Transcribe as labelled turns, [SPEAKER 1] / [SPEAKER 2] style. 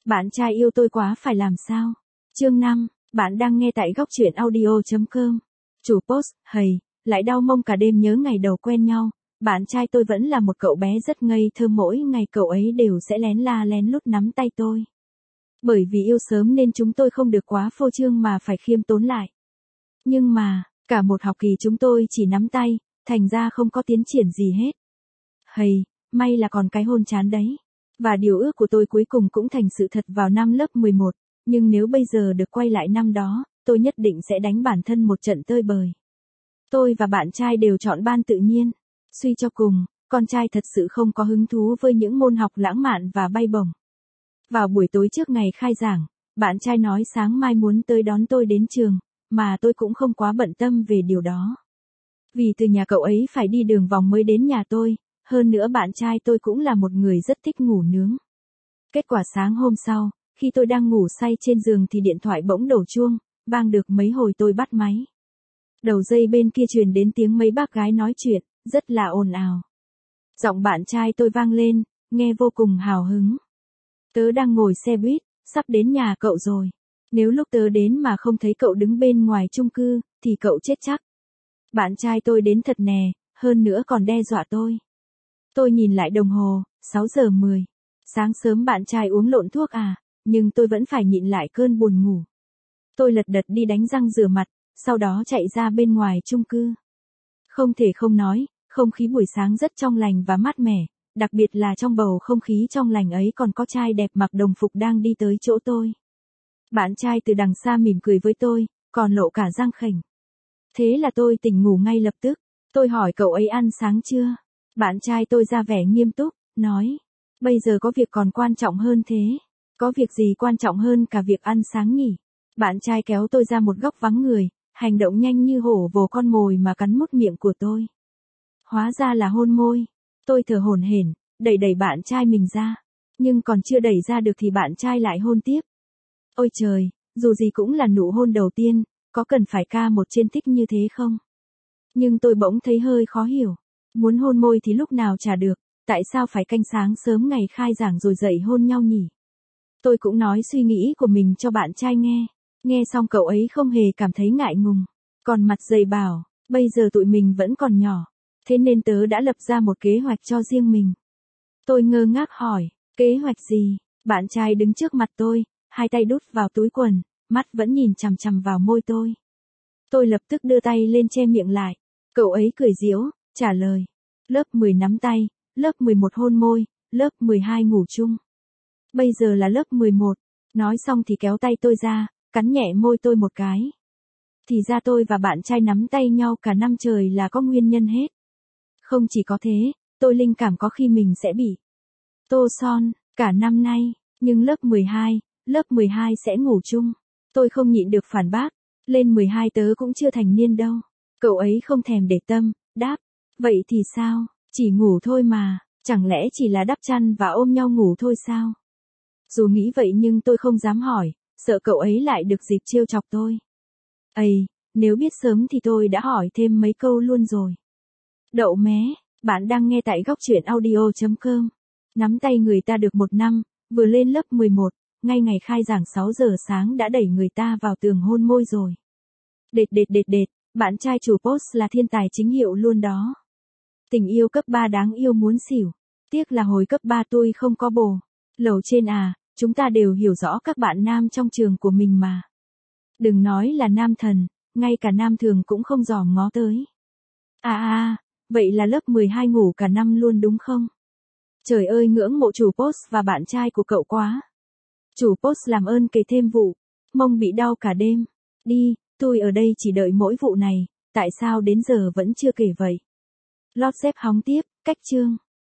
[SPEAKER 1] Bạn trai yêu tôi quá phải làm sao? Chương 5, bạn đang nghe tại góc truyện audio.com. Chủ post, hầy, lại đau mông cả đêm nhớ ngày đầu quen nhau. Bạn trai tôi vẫn là một cậu bé rất ngây thơ, mỗi ngày cậu ấy đều sẽ lén la lén lút nắm tay tôi. Bởi vì yêu sớm nên chúng tôi không được quá phô trương mà phải khiêm tốn lại. Nhưng mà, cả một học kỳ chúng tôi chỉ nắm tay, thành ra không có tiến triển gì hết. Hầy, may là còn cái hôn chán đấy. Và điều ước của tôi cuối cùng cũng thành sự thật vào năm lớp 11, nhưng nếu bây giờ được quay lại năm đó, tôi nhất định sẽ đánh bản thân một trận tơi bời. Tôi và bạn trai đều chọn ban tự nhiên. Suy cho cùng, con trai thật sự không có hứng thú với những môn học lãng mạn và bay bổng. Vào buổi tối trước ngày khai giảng, bạn trai nói sáng mai muốn tới đón tôi đến trường, mà tôi cũng không quá bận tâm về điều đó. Vì từ nhà cậu ấy phải đi đường vòng mới đến nhà tôi, hơn nữa bạn trai tôi cũng là một người rất thích ngủ nướng. Kết quả sáng hôm sau, khi tôi đang ngủ say trên giường thì điện thoại bỗng đổ chuông, vang được mấy hồi tôi bắt máy. Đầu dây bên kia truyền đến tiếng mấy bác gái nói chuyện, rất là ồn ào. Giọng bạn trai tôi vang lên, nghe vô cùng hào hứng. Tớ đang ngồi xe buýt, sắp đến nhà cậu rồi. Nếu lúc tớ đến mà không thấy cậu đứng bên ngoài chung cư, thì cậu chết chắc. Bạn trai tôi đến thật nè, hơn nữa còn đe dọa tôi. Tôi nhìn lại đồng hồ, 6 giờ 10. Sáng sớm bạn trai uống lộn thuốc à, nhưng tôi vẫn phải nhịn lại cơn buồn ngủ. Tôi lật đật đi đánh răng rửa mặt, sau đó chạy ra bên ngoài chung cư. Không thể không nói, không khí buổi sáng rất trong lành và mát mẻ, đặc biệt là trong bầu không khí trong lành ấy còn có trai đẹp mặc đồng phục đang đi tới chỗ tôi. Bạn trai từ đằng xa mỉm cười với tôi, còn lộ cả răng khểnh. Thế là tôi tỉnh ngủ ngay lập tức. Tôi hỏi cậu ấy ăn sáng chưa? Bạn trai tôi ra vẻ nghiêm túc, nói, bây giờ có việc còn quan trọng hơn thế. Có việc gì quan trọng hơn cả việc ăn sáng nhỉ? Bạn trai kéo tôi ra một góc vắng người, hành động nhanh như hổ vồ con mồi mà cắn mút miệng của tôi. Hóa ra là hôn môi. Tôi thở hổn hển, đẩy bạn trai mình ra. Nhưng còn chưa đẩy ra được thì bạn trai lại hôn tiếp. Ôi trời, dù gì cũng là nụ hôn đầu tiên, có cần phải ca một trên tích như thế không? Nhưng tôi bỗng thấy hơi khó hiểu. Muốn hôn môi thì lúc nào chả được, tại sao phải canh sáng sớm ngày khai giảng rồi dậy hôn nhau nhỉ? Tôi cũng nói suy nghĩ của mình cho bạn trai nghe. Nghe xong cậu ấy không hề cảm thấy ngại ngùng. Còn mặt dày bảo, bây giờ tụi mình vẫn còn nhỏ. Thế nên tớ đã lập ra một kế hoạch cho riêng mình. Tôi ngơ ngác hỏi, kế hoạch gì? Bạn trai đứng trước mặt tôi, hai tay đút vào túi quần, mắt vẫn nhìn chằm chằm vào môi tôi. Tôi lập tức đưa tay lên che miệng lại. Cậu ấy cười giễu, trả lời. Lớp 10 nắm tay, lớp 11 hôn môi, lớp 12 ngủ chung. Bây giờ là lớp 11. Nói xong thì kéo tay tôi ra, cắn nhẹ môi tôi một cái. Thì ra tôi và bạn trai nắm tay nhau cả năm trời là có nguyên nhân hết. Không chỉ có thế, tôi linh cảm có khi mình sẽ bị tô son cả năm nay, nhưng lớp 12 sẽ ngủ chung. Tôi không nhịn được phản bác, lên 12 tớ cũng chưa thành niên đâu. Cậu ấy không thèm để tâm, đáp, vậy thì sao, chỉ ngủ thôi mà, chẳng lẽ chỉ là đắp chăn và ôm nhau ngủ thôi sao? Dù nghĩ vậy nhưng tôi không dám hỏi, sợ cậu ấy lại được dịp trêu chọc tôi. Ây, nếu biết sớm thì tôi đã hỏi thêm mấy câu luôn rồi. Đậu mé, bạn đang nghe tại góc truyện audio.com. Nắm tay người ta được 1 năm, vừa lên lớp 11, ngay ngày khai giảng 6 giờ sáng đã đẩy người ta vào tường hôn môi rồi. Đệt, bạn trai chủ post là thiên tài chính hiệu luôn đó. Tình yêu cấp 3 đáng yêu muốn xỉu. Tiếc là hồi cấp 3 tôi không có bồ. Lầu trên à, chúng ta đều hiểu rõ các bạn nam trong trường của mình mà. Đừng nói là nam thần, ngay cả nam thường cũng không dòm ngó tới. Vậy là lớp 12 ngủ cả năm luôn đúng không? Trời ơi ngưỡng mộ chủ post và bạn trai của cậu quá. Chủ post làm ơn kể thêm vụ. Mông bị đau cả đêm. Đi, tôi ở đây chỉ đợi mỗi vụ này, tại sao đến giờ vẫn chưa kể vậy? Lót dép hóng tiếp, cách chương.